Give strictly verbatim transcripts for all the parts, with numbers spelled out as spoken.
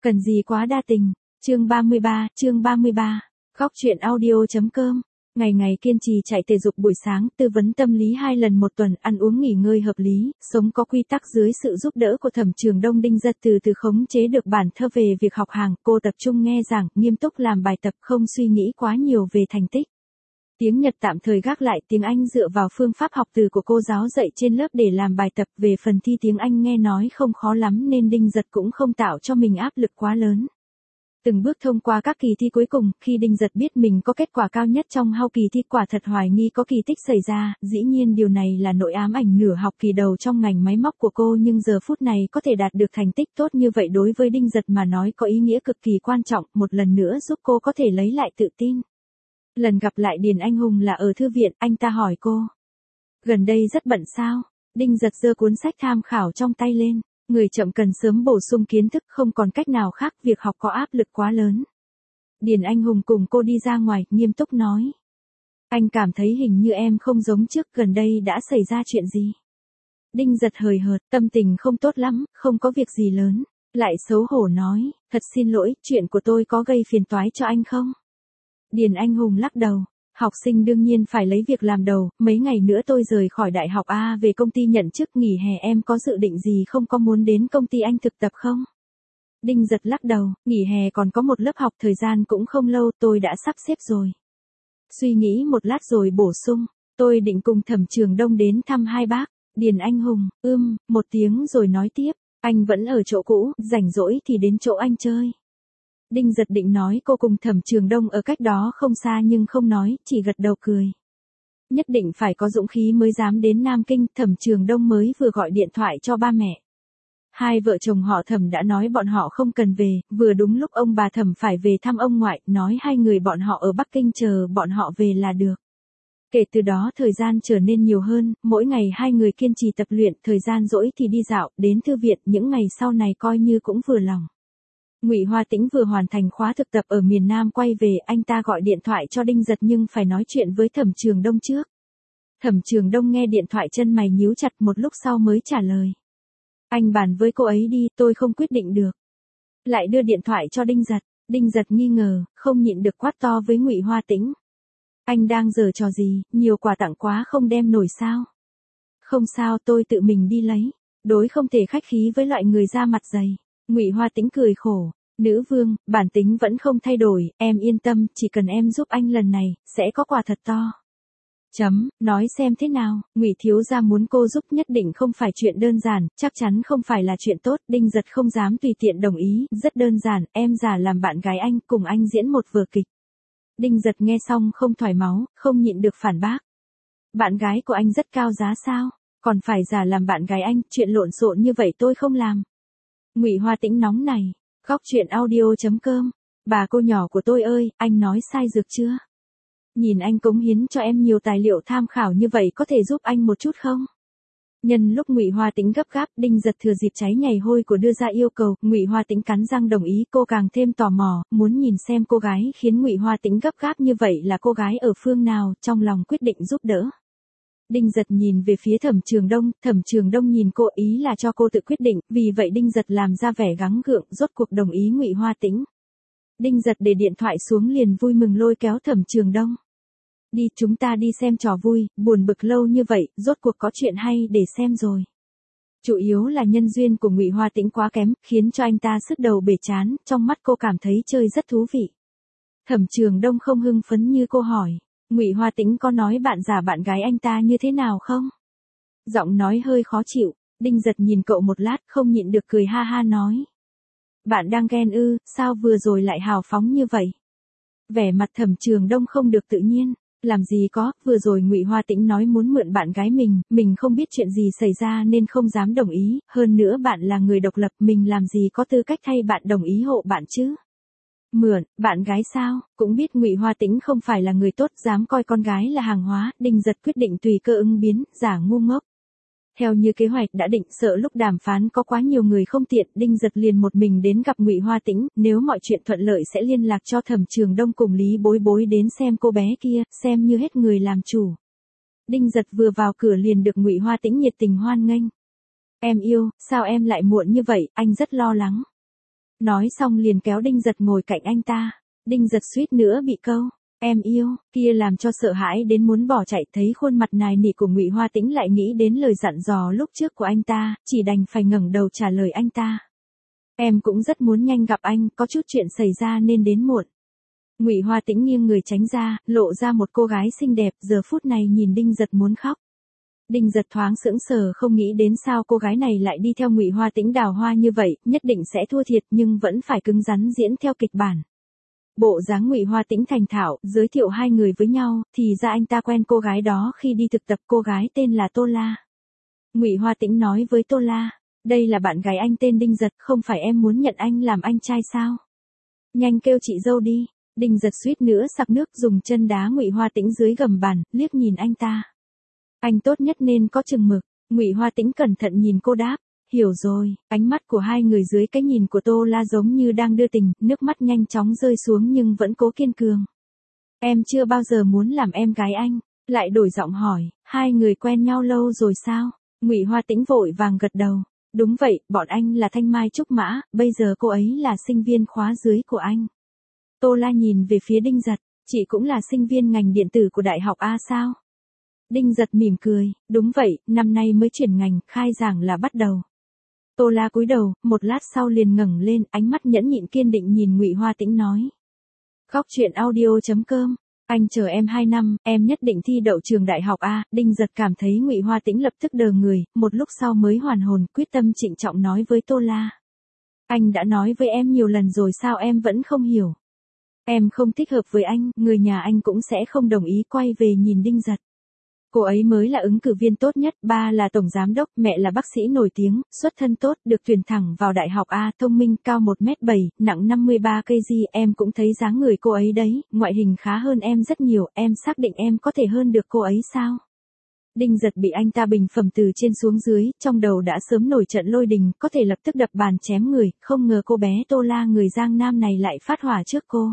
Cần gì quá đa tình. Chương ba mươi ba, chương ba mươi ba. Góc truyện audio.com. Ngày ngày kiên trì chạy thể dục buổi sáng, tư vấn tâm lý hai lần một tuần, ăn uống nghỉ ngơi hợp lý, sống có quy tắc dưới sự giúp đỡ của Thẩm Trường Đông. Đinh Giật từ từ khống chế được bản thơ về việc học hàng, cô tập trung nghe giảng, nghiêm túc làm bài tập, không suy nghĩ quá nhiều về thành tích. Tiếng Nhật tạm thời gác lại, tiếng Anh dựa vào phương pháp học từ của cô giáo dạy trên lớp để làm bài tập. Về phần thi tiếng Anh nghe nói không khó lắm nên Đinh Giật cũng không tạo cho mình áp lực quá lớn. Từng bước thông qua các kỳ thi cuối cùng, khi Đinh Giật biết mình có kết quả cao nhất trong hao kỳ thi, quả thật hoài nghi có kỳ tích xảy ra. Dĩ nhiên điều này là nỗi ám ảnh nửa học kỳ đầu trong ngành máy móc của cô, nhưng giờ phút này có thể đạt được thành tích tốt như vậy đối với Đinh Giật mà nói có ý nghĩa cực kỳ quan trọng, một lần nữa giúp cô có thể lấy lại tự tin. Lần gặp lại Điền Anh Hùng là ở thư viện, anh ta hỏi cô. Gần đây rất bận sao? Đinh Giật giơ cuốn sách tham khảo trong tay lên. Người chậm cần sớm bổ sung kiến thức, không còn cách nào khác, việc học có áp lực quá lớn. Điền Anh Hùng cùng cô đi ra ngoài, nghiêm túc nói. Anh cảm thấy hình như em không giống trước, gần đây đã xảy ra chuyện gì? Đinh Giật hời hợt, tâm tình không tốt lắm, không có việc gì lớn. Lại xấu hổ nói, thật xin lỗi, chuyện của tôi có gây phiền toái cho anh không? Điền Anh Hùng lắc đầu. Học sinh đương nhiên phải lấy việc làm đầu, mấy ngày nữa tôi rời khỏi đại học A về công ty nhận chức, nghỉ hè em có dự định gì không, có muốn đến công ty anh thực tập không? Đinh Giật lắc đầu, nghỉ hè còn có một lớp học, thời gian cũng không lâu, tôi đã sắp xếp rồi. Suy nghĩ một lát rồi bổ sung, tôi định cùng Thẩm Trường Đông đến thăm hai bác. Điền Anh Hùng, ưm, một tiếng rồi nói tiếp, anh vẫn ở chỗ cũ, rảnh rỗi thì đến chỗ anh chơi. Đinh Giật định nói cô cùng Thẩm Trường Đông ở cách đó không xa nhưng không nói, chỉ gật đầu cười. Nhất định phải có dũng khí mới dám đến Nam Kinh, Thẩm Trường Đông mới vừa gọi điện thoại cho ba mẹ. Hai vợ chồng họ Thẩm đã nói bọn họ không cần về, vừa đúng lúc ông bà Thẩm phải về thăm ông ngoại, nói hai người bọn họ ở Bắc Kinh chờ bọn họ về là được. Kể từ đó thời gian trở nên nhiều hơn, mỗi ngày hai người kiên trì tập luyện, thời gian rỗi thì đi dạo, đến thư viện, những ngày sau này coi như cũng vừa lòng. Ngụy Hoa Tĩnh vừa hoàn thành khóa thực tập ở miền Nam quay về, anh ta gọi điện thoại cho Đinh Giật nhưng phải nói chuyện với Thẩm Trường Đông trước. Thẩm Trường Đông nghe điện thoại chân mày nhíu chặt, một lúc sau mới trả lời. Anh bàn với cô ấy đi, tôi không quyết định được. Lại đưa điện thoại cho Đinh Giật, Đinh Giật nghi ngờ, không nhịn được quát to với Ngụy Hoa Tĩnh. Anh đang giở trò gì, nhiều quà tặng quá không đem nổi sao? Không sao, tôi tự mình đi lấy, đối không thể khách khí với loại người da mặt dày. Ngụy Hoa Tĩnh cười khổ, nữ vương, bản tính vẫn không thay đổi, em yên tâm, chỉ cần em giúp anh lần này, sẽ có quà thật to. Chấm, nói xem thế nào, Ngụy thiếu gia muốn cô giúp nhất định không phải chuyện đơn giản, chắc chắn không phải là chuyện tốt, Đinh Giật không dám tùy tiện đồng ý, rất đơn giản, em giả làm bạn gái anh, cùng anh diễn một vở kịch. Đinh Giật nghe xong không thoải máu, không nhịn được phản bác. Bạn gái của anh rất cao giá sao, còn phải giả làm bạn gái anh, chuyện lộn xộn như vậy tôi không làm. Ngụy Hoa Tĩnh nóng này, góc truyện audio.com, bà cô nhỏ của tôi ơi, anh nói sai dược chưa? Nhìn anh cống hiến cho em nhiều tài liệu tham khảo như vậy có thể giúp anh một chút không? Nhân lúc Ngụy Hoa Tĩnh gấp gáp, Đinh Giật thừa dịp cháy nhảy hôi của đưa ra yêu cầu, Ngụy Hoa Tĩnh cắn răng đồng ý, cô càng thêm tò mò, muốn nhìn xem cô gái khiến Ngụy Hoa Tĩnh gấp gáp như vậy là cô gái ở phương nào, trong lòng quyết định giúp đỡ. Đinh Giật nhìn về phía Thẩm Trường Đông, Thẩm Trường Đông nhìn cô, ý là cho cô tự quyết định, vì vậy Đinh Giật làm ra vẻ gắng gượng, rốt cuộc đồng ý Ngụy Hoa Tĩnh. Đinh Giật để điện thoại xuống liền vui mừng lôi kéo Thẩm Trường Đông. Đi, chúng ta đi xem trò vui, buồn bực lâu như vậy, rốt cuộc có chuyện hay để xem rồi. Chủ yếu là nhân duyên của Ngụy Hoa Tĩnh quá kém, khiến cho anh ta sứt đầu bể chán, trong mắt cô cảm thấy chơi rất thú vị. Thẩm Trường Đông không hưng phấn như cô hỏi. Ngụy Hoa Tĩnh có nói bạn giả bạn gái anh ta như thế nào không? Giọng nói hơi khó chịu, Đinh Giật nhìn cậu một lát không nhịn được cười ha ha nói. Bạn đang ghen ư, sao vừa rồi lại hào phóng như vậy? Vẻ mặt Thẩm Trường Đông không được tự nhiên, làm gì có, vừa rồi Ngụy Hoa Tĩnh nói muốn mượn bạn gái mình, mình không biết chuyện gì xảy ra nên không dám đồng ý, hơn nữa bạn là người độc lập, mình làm gì có tư cách thay bạn đồng ý hộ bạn chứ? Mượn, bạn gái sao, cũng biết Ngụy Hoa Tĩnh không phải là người tốt, dám coi con gái là hàng hóa, Đinh Giật quyết định tùy cơ ứng biến, giả ngu ngốc. Theo như kế hoạch đã định, sợ lúc đàm phán có quá nhiều người không tiện, Đinh Giật liền một mình đến gặp Ngụy Hoa Tĩnh, nếu mọi chuyện thuận lợi sẽ liên lạc cho Thẩm Trường Đông cùng Lý Bối Bối đến xem cô bé kia, xem như hết người làm chủ. Đinh Giật vừa vào cửa liền được Ngụy Hoa Tĩnh nhiệt tình hoan nghênh. Em yêu, sao em lại muộn như vậy, anh rất lo lắng. Nói xong liền kéo Đinh Giật ngồi cạnh anh ta. Đinh Giật suýt nữa bị câu em yêu kia làm cho sợ hãi đến muốn bỏ chạy, thấy khuôn mặt nài nỉ của Ngụy Hoa Tĩnh lại nghĩ đến lời dặn dò lúc trước của anh ta, chỉ đành phải ngẩng đầu trả lời anh ta. Em cũng rất muốn nhanh gặp anh, có chút chuyện xảy ra nên đến muộn. Ngụy Hoa Tĩnh nghiêng người tránh ra, lộ ra một cô gái xinh đẹp, giờ phút này nhìn Đinh Giật muốn khóc. Đinh Giật thoáng sững sờ, không nghĩ đến sao cô gái này lại đi theo Ngụy Hoa Tĩnh đào hoa như vậy, nhất định sẽ thua thiệt nhưng vẫn phải cứng rắn diễn theo kịch bản. Bộ dáng Ngụy Hoa Tĩnh thành thạo, giới thiệu hai người với nhau, thì ra anh ta quen cô gái đó khi đi thực tập, cô gái tên là Tô La. Ngụy Hoa Tĩnh nói với Tô La, đây là bạn gái anh tên Đinh Giật, không phải em muốn nhận anh làm anh trai sao? Nhanh kêu chị dâu đi. Đinh Giật suýt nữa sặc nước, dùng chân đá Ngụy Hoa Tĩnh dưới gầm bàn, liếc nhìn anh ta. Anh tốt nhất nên có chừng mực. Ngụy Hoa Tĩnh cẩn thận nhìn cô đáp, hiểu rồi. Ánh mắt của hai người dưới cái nhìn của Tô La giống như đang đưa tình, nước mắt nhanh chóng rơi xuống nhưng vẫn cố kiên cường. Em chưa bao giờ muốn làm em gái anh. Lại đổi giọng hỏi, hai người quen nhau lâu rồi sao? Ngụy Hoa Tĩnh vội vàng gật đầu. Đúng vậy, bọn anh là Thanh Mai Trúc Mã, bây giờ cô ấy là sinh viên khóa dưới của anh. Tô La nhìn về phía Đinh Giật, chị cũng là sinh viên ngành điện tử của Đại học A sao? Đinh Giật mỉm cười, đúng vậy, năm nay mới chuyển ngành, khai giảng là bắt đầu. Tô La cúi đầu, một lát sau liền ngẩng lên, ánh mắt nhẫn nhịn kiên định nhìn Ngụy Hoa Tĩnh nói. Góc truyện audio chấm com, anh chờ em hai năm, em nhất định thi đậu trường Đại học A. Đinh Giật cảm thấy Ngụy Hoa Tĩnh lập tức đờ người, một lúc sau mới hoàn hồn, quyết tâm trịnh trọng nói với Tô La. Anh đã nói với em nhiều lần rồi sao em vẫn không hiểu? Em không thích hợp với anh, người nhà anh cũng sẽ không đồng ý. Quay về nhìn Đinh Giật. Cô ấy mới là ứng cử viên tốt nhất, ba là tổng giám đốc, mẹ là bác sĩ nổi tiếng, xuất thân tốt, được tuyển thẳng vào Đại học A, thông minh, cao một mét bảy, nặng năm mươi ba ki lô gam, em cũng thấy dáng người cô ấy đấy, ngoại hình khá hơn em rất nhiều, em xác định em có thể hơn được cô ấy sao? Đinh Giật bị anh ta bình phẩm từ trên xuống dưới, trong đầu đã sớm nổi trận lôi đình, có thể lập tức đập bàn chém người, không ngờ cô bé Tô La người Giang Nam này lại phát hỏa trước cô.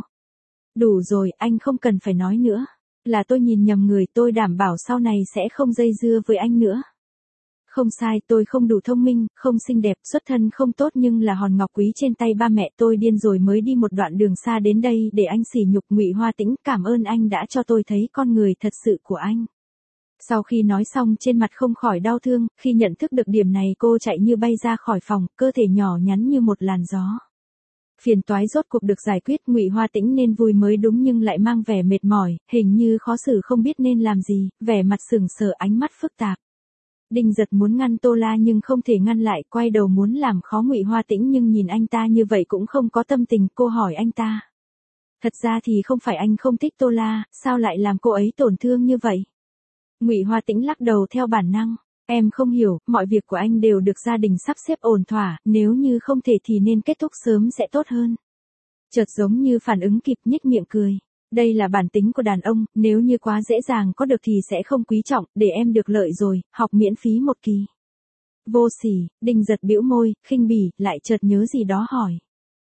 Đủ rồi, anh không cần phải nói nữa. Là tôi nhìn nhầm người, tôi đảm bảo sau này sẽ không dây dưa với anh nữa. Không sai, tôi không đủ thông minh, không xinh đẹp, xuất thân không tốt nhưng là hòn ngọc quý trên tay ba mẹ, tôi điên rồi mới đi một đoạn đường xa đến đây để anh sỉ nhục. Ngụy Hoa Tĩnh, cảm ơn anh đã cho tôi thấy con người thật sự của anh. Sau khi nói xong trên mặt không khỏi đau thương, khi nhận thức được điểm này cô chạy như bay ra khỏi phòng, cơ thể nhỏ nhắn như một làn gió. Phiền toái rốt cuộc được giải quyết, Ngụy Hoa Tĩnh nên vui mới đúng nhưng lại mang vẻ mệt mỏi, hình như khó xử không biết nên làm gì, vẻ mặt sững sờ, ánh mắt phức tạp. Đinh Giật muốn ngăn Tô La nhưng không thể ngăn lại, quay đầu muốn làm khó Ngụy Hoa Tĩnh nhưng nhìn anh ta như vậy cũng không có tâm tình, cô hỏi anh ta. Thật ra thì không phải anh không thích Tô La, sao lại làm cô ấy tổn thương như vậy? Ngụy Hoa Tĩnh lắc đầu theo bản năng. Em không hiểu, mọi việc của anh đều được gia đình sắp xếp ổn thỏa, nếu như không thể thì nên kết thúc sớm sẽ tốt hơn. Chợt giống như phản ứng kịp, nhếch miệng cười. Đây là bản tính của đàn ông, nếu như quá dễ dàng có được thì sẽ không quý trọng, để em được lợi rồi, học miễn phí một kỳ. Vô sỉ, Đinh Giật bĩu môi, khinh bỉ, lại chợt nhớ gì đó hỏi.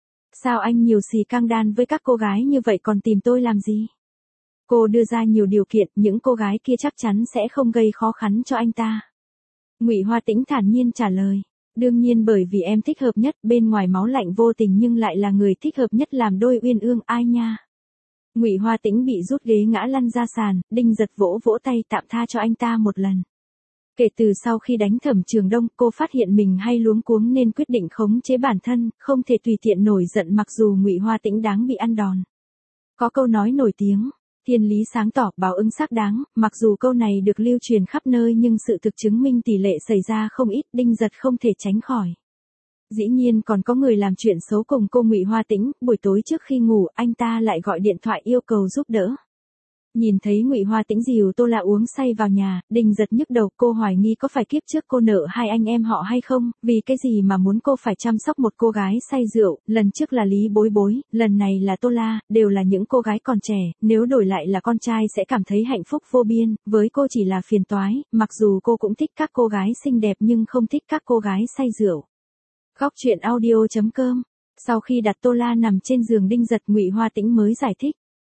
Sao anh nhiều xì căng đan với các cô gái như vậy còn tìm tôi làm gì? Cô đưa ra nhiều điều kiện, những cô gái kia chắc chắn sẽ không gây khó khăn cho anh ta. Ngụy Hoa Tĩnh thản nhiên trả lời, đương nhiên bởi vì em thích hợp nhất, bên ngoài máu lạnh vô tình nhưng lại là người thích hợp nhất làm đôi uyên ương, ai nha. Ngụy Hoa Tĩnh bị rút ghế ngã lăn ra sàn, Đinh Giật vỗ vỗ tay tạm tha cho anh ta một lần. Kể từ sau khi đánh Thẩm Trường Đông, cô phát hiện mình hay luống cuống nên quyết định khống chế bản thân, không thể tùy tiện nổi giận mặc dù Ngụy Hoa Tĩnh đáng bị ăn đòn. Có câu nói nổi tiếng, thiên lý sáng tỏ, báo ứng xác đáng, mặc dù câu này được lưu truyền khắp nơi nhưng sự thực chứng minh tỷ lệ xảy ra không ít, Đinh Giật không thể tránh khỏi. Dĩ nhiên còn có người làm chuyện xấu cùng cô Ngụy Hoa Tĩnh, buổi tối trước khi ngủ, anh ta lại gọi điện thoại yêu cầu giúp đỡ. Nhìn thấy Ngụy Hoa Tĩnh dìu Tô La uống say vào nhà, Đinh Giật nhức đầu, cô hoài nghi có phải kiếp trước cô nợ hai anh em họ hay không, vì cái gì mà muốn cô phải chăm sóc một cô gái say rượu, lần trước là Lý Bối Bối, lần này là Tô La, đều là những cô gái còn trẻ, nếu đổi lại là con trai sẽ cảm thấy hạnh phúc vô biên, với cô chỉ là phiền toái, mặc dù cô cũng thích các cô gái xinh đẹp nhưng không thích các cô gái say rượu. Góc truyện audio chấm com. Sau khi đặt Tô La nằm trên giường Đinh Giật, Ngụy Hoa Tĩnh mới giải thích.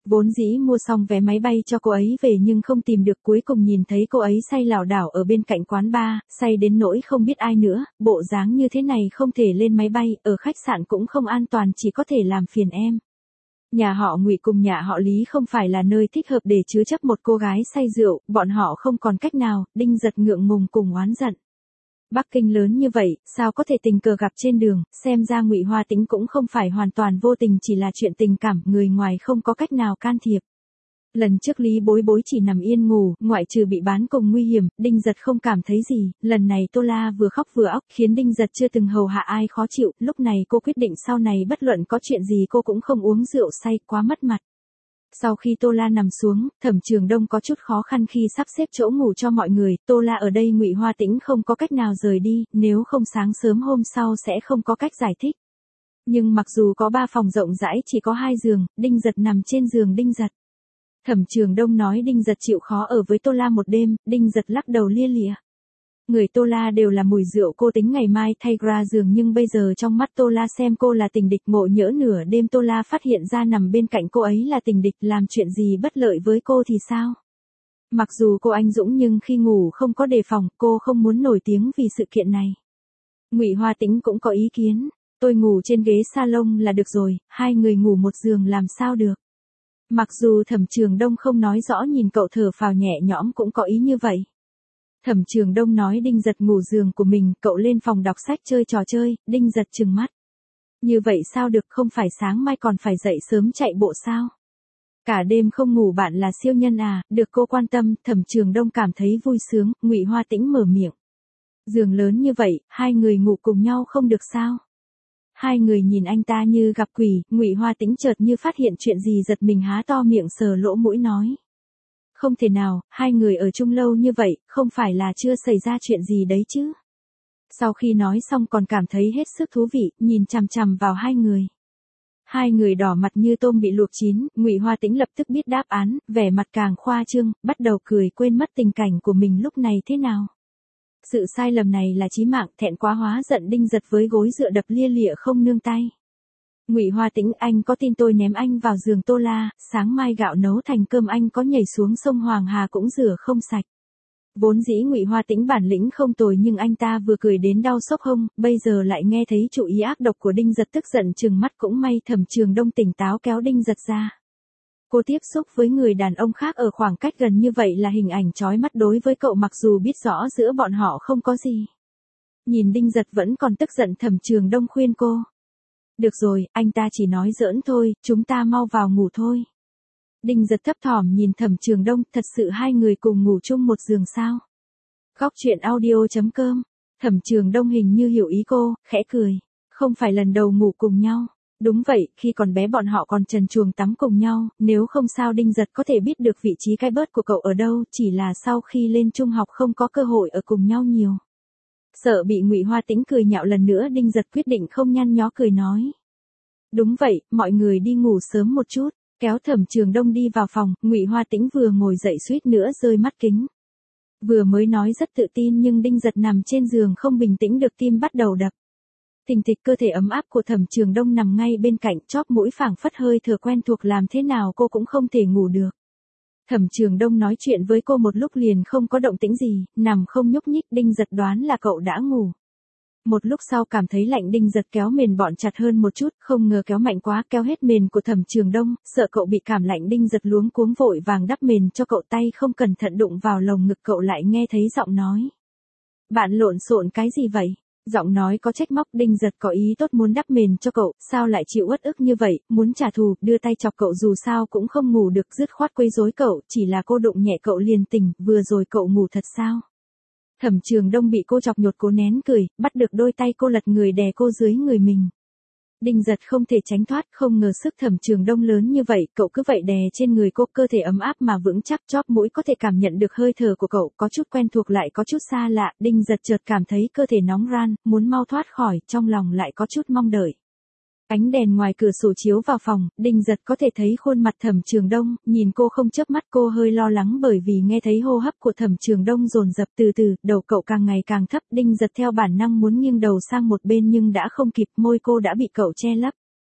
Vốn dĩ mua xong vé máy bay cho cô ấy về nhưng không tìm được, cuối cùng nhìn thấy cô ấy say lảo đảo ở bên cạnh quán bar, say đến nỗi không biết ai nữa, bộ dáng như thế này không thể lên máy bay, ở khách sạn cũng không an toàn, chỉ có thể làm phiền em. Nhà họ Ngụy cùng nhà họ Lý không phải là nơi thích hợp để chứa chấp một cô gái say rượu, bọn họ không còn cách nào, Đinh Giật ngượng ngùng cùng oán giận. Bắc Kinh lớn như vậy, sao có thể tình cờ gặp trên đường, xem ra Ngụy Hoa Tĩnh cũng không phải hoàn toàn vô tình, chỉ là chuyện tình cảm, người ngoài không có cách nào can thiệp. Lần trước Lý Bối Bối chỉ nằm yên ngủ, ngoại trừ bị bán cùng nguy hiểm, Đinh Giật không cảm thấy gì, lần này Tô La vừa khóc vừa óc, khiến Đinh Giật chưa từng hầu hạ ai khó chịu, lúc này cô quyết định sau này bất luận có chuyện gì cô cũng không uống rượu say, quá mất mặt. Sau khi Tô La nằm xuống, Thẩm Trường Đông có chút khó khăn khi sắp xếp chỗ ngủ cho mọi người, Tô La ở đây Ngụy Hoa Tĩnh không có cách nào rời đi, nếu không sáng sớm hôm sau sẽ không có cách giải thích. Nhưng mặc dù có ba phòng rộng rãi chỉ có hai giường, Đinh Giật nằm trên giường Đinh Giật. Thẩm Trường Đông nói Đinh Giật chịu khó ở với Tô La một đêm, Đinh Giật lắc đầu lia lịa. Người Tô La đều là mùi rượu, cô tính ngày mai thay ra giường nhưng bây giờ trong mắt Tô La xem cô là tình địch, ngộ nhỡ nửa đêm Tô La phát hiện ra nằm bên cạnh cô ấy là tình địch, làm chuyện gì bất lợi với cô thì sao? Mặc dù cô anh dũng nhưng khi ngủ không có đề phòng, cô không muốn nổi tiếng vì sự kiện này. Ngụy Hoa Tĩnh cũng có ý kiến, tôi ngủ trên ghế salon là được rồi, hai người ngủ một giường làm sao được. Mặc dù Thẩm Trường Đông không nói rõ, nhìn cậu thở phào nhẹ nhõm cũng có ý như vậy. Thẩm Trường Đông nói Đinh Giật ngủ giường của mình, cậu lên phòng đọc sách chơi trò chơi, Đinh Giật trừng mắt. Như vậy sao được, không phải sáng mai còn phải dậy sớm chạy bộ sao? Cả đêm không ngủ bạn là siêu nhân à, được cô quan tâm, Thẩm Trường Đông cảm thấy vui sướng, Ngụy Hoa Tĩnh mở miệng. Giường lớn như vậy, hai người ngủ cùng nhau không được sao? Hai người nhìn anh ta như gặp quỷ, Ngụy Hoa Tĩnh chợt như phát hiện chuyện gì giật mình há to miệng sờ lỗ mũi nói. Không thể nào, hai người ở chung lâu như vậy, không phải là chưa xảy ra chuyện gì đấy chứ. Sau khi nói xong còn cảm thấy hết sức thú vị, nhìn chằm chằm vào hai người. Hai người đỏ mặt như tôm bị luộc chín, Ngụy Hoa Tĩnh lập tức biết đáp án, vẻ mặt càng khoa trương, bắt đầu cười quên mất tình cảnh của mình lúc này thế nào. Sự sai lầm này là chí mạng, thẹn quá hóa giận, Đinh Giật với gối dựa đập lia lịa không nương tay. Ngụy Hoa Tĩnh, anh có tin tôi ném anh vào giường Tô La, sáng mai gạo nấu thành cơm anh có nhảy xuống sông Hoàng Hà cũng rửa không sạch. Vốn dĩ Ngụy Hoa Tĩnh bản lĩnh không tồi nhưng anh ta vừa cười đến đau xốc hông, bây giờ lại nghe thấy chủ ý ác độc của Đinh Giật, tức giận trừng mắt, cũng may Thẩm Trường Đông tỉnh táo kéo Đinh Giật ra. Cô tiếp xúc với người đàn ông khác ở khoảng cách gần như vậy là hình ảnh chói mắt đối với cậu, mặc dù biết rõ giữa bọn họ không có gì. Nhìn Đinh Giật vẫn còn tức giận, Thẩm Trường Đông khuyên cô. Được rồi, anh ta chỉ nói giỡn thôi, chúng ta mau vào ngủ thôi. Đinh Giật thấp thỏm nhìn Thẩm Trường Đông, thật sự hai người cùng ngủ chung một giường sao? Góc truyện audio chấm com. Thẩm Trường Đông hình như hiểu ý cô, khẽ cười. Không phải lần đầu ngủ cùng nhau. Đúng vậy, khi còn bé bọn họ còn trần truồng tắm cùng nhau, nếu không sao Đinh Giật có thể biết được vị trí cái bớt của cậu ở đâu, chỉ là sau khi lên trung học không có cơ hội ở cùng nhau nhiều. Sợ bị Ngụy Hoa Tĩnh cười nhạo lần nữa, Đinh Giật quyết định không nhăn nhó cười nói. Đúng vậy, mọi người đi ngủ sớm một chút, kéo Thẩm Trường Đông đi vào phòng, Ngụy Hoa Tĩnh vừa ngồi dậy suýt nữa rơi mắt kính. Vừa mới nói rất tự tin nhưng Đinh Giật nằm trên giường không bình tĩnh được, tim bắt đầu đập. Thình thịch, cơ thể ấm áp của Thẩm Trường Đông nằm ngay bên cạnh, chóp mũi phảng phất hơi thở quen thuộc, làm thế nào cô cũng không thể ngủ được. Thẩm Trường Đông nói chuyện với cô một lúc liền không có động tĩnh gì, nằm không nhúc nhích, Đinh Giật đoán là cậu đã ngủ. Một lúc sau cảm thấy lạnh, Đinh Giật kéo mền bọn chặt hơn một chút, không ngờ kéo mạnh quá, kéo hết mền của Thẩm Trường Đông, sợ cậu bị cảm lạnh, Đinh Giật luống cuống vội vàng đắp mền cho cậu, tay không cẩn thận đụng vào lồng ngực cậu, lại nghe thấy giọng nói. Bạn lộn xộn cái gì vậy? Giọng nói có trách móc, Đinh Giật có ý tốt muốn đắp mền cho cậu, sao lại chịu uất ức như vậy, muốn trả thù, đưa tay chọc cậu dù sao cũng không ngủ được, dứt khoát quấy rối cậu, chỉ là cô đụng nhẹ cậu liền tỉnh, vừa rồi cậu ngủ thật sao? Thẩm Trường Đông bị cô chọc nhột, cố nén cười, bắt được đôi tay cô lật người đè cô dưới người mình. Đinh Giật không thể tránh thoát, không ngờ sức Thẩm Trường Đông lớn như vậy, cậu cứ vậy đè trên người cô, cơ thể ấm áp mà vững chắc, chóp mũi có thể cảm nhận được hơi thở của cậu, có chút quen thuộc lại có chút xa lạ, Đinh Giật chợt cảm thấy cơ thể nóng ran, muốn mau thoát khỏi, trong lòng lại có chút mong đợi. Ánh đèn ngoài cửa sổ chiếu vào phòng, Đinh Giật có thể thấy khuôn mặt Thẩm Trường Đông, nhìn cô không chớp mắt, cô hơi lo lắng bởi vì nghe thấy hô hấp của Thẩm Trường Đông dồn dập, từ từ, đầu cậu càng ngày càng thấp, Đinh Giật theo bản năng muốn nghiêng đầu sang một bên nhưng đã không kịp, môi cô đã bị cậu che lấp.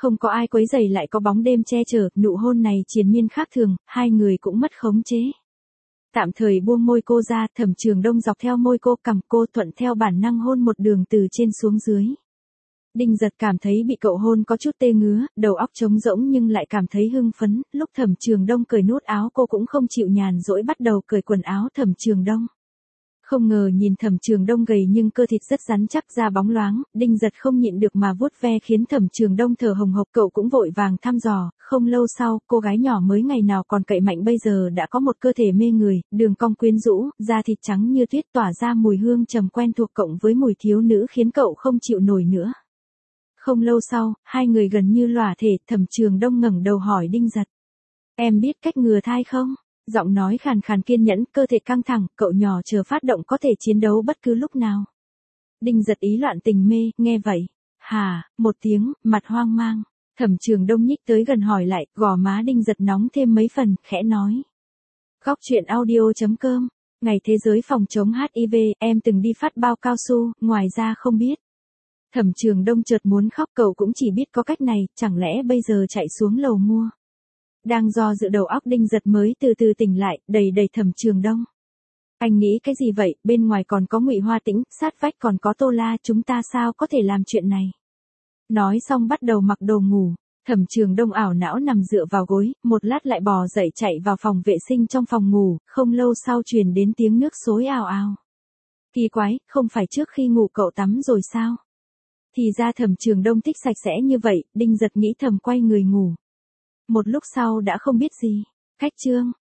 Không có ai quấy rầy lại có bóng đêm che chở, nụ hôn này triền miên khác thường, hai người cũng mất khống chế. Tạm thời buông môi cô ra, Thẩm Trường Đông dọc theo môi cô, cằm cô thuận theo bản năng hôn một đường từ trên xuống dưới. Đinh Giật cảm thấy bị cậu hôn có chút tê ngứa, đầu óc trống rỗng nhưng lại cảm thấy hưng phấn, lúc Thẩm Trường Đông cởi nút áo cô cũng không chịu nhàn rỗi bắt đầu cởi quần áo Thẩm Trường Đông. Không ngờ nhìn Thẩm Trường Đông gầy nhưng cơ thịt rất rắn chắc da bóng loáng, Đinh Giật không nhịn được mà vuốt ve khiến Thẩm Trường Đông thở hồng hộc, cậu cũng vội vàng thăm dò, không lâu sau, cô gái nhỏ mới ngày nào còn cậy mạnh bây giờ đã có một cơ thể mê người, đường cong quyến rũ, da thịt trắng như tuyết tỏa ra mùi hương trầm quen thuộc cộng với mùi thiếu nữ khiến cậu không chịu nổi nữa. Không lâu sau, hai người gần như lỏa thể, Thẩm Trường Đông ngẩng đầu hỏi Đinh Giật. Em biết cách ngừa thai không? Giọng nói khàn khàn kiên nhẫn, cơ thể căng thẳng, cậu nhỏ chờ phát động có thể chiến đấu bất cứ lúc nào. Đinh Giật ý loạn tình mê, nghe vậy. Hà, một tiếng, mặt hoang mang. Thẩm Trường Đông nhích tới gần hỏi lại, gò má Đinh Giật nóng thêm mấy phần, khẽ nói. Góc truyện audio chấm com, ngày thế giới phòng chống hát i vê, em từng đi phát bao cao su, ngoài ra không biết. Thẩm Trường Đông chợt muốn khóc, cậu cũng chỉ biết có cách này, chẳng lẽ bây giờ chạy xuống lầu mua. Đang do dự đầu óc Đinh Giật mới từ từ tỉnh lại, đầy đầy Thẩm Trường Đông. Anh nghĩ cái gì vậy, bên ngoài còn có Ngụy Hoa Tĩnh, sát vách còn có Tô La, chúng ta sao có thể làm chuyện này. Nói xong bắt đầu mặc đồ ngủ, Thẩm Trường Đông ảo não nằm dựa vào gối, một lát lại bò dậy chạy vào phòng vệ sinh trong phòng ngủ, không lâu sau truyền đến tiếng nước xối ào ào. Kỳ quái, không phải trước khi ngủ cậu tắm rồi sao? Thì ra Thẩm Trường Đông thích sạch sẽ như vậy, Đinh Giật nghĩ thầm quay người ngủ. Một lúc sau đã không biết gì. Khách trương,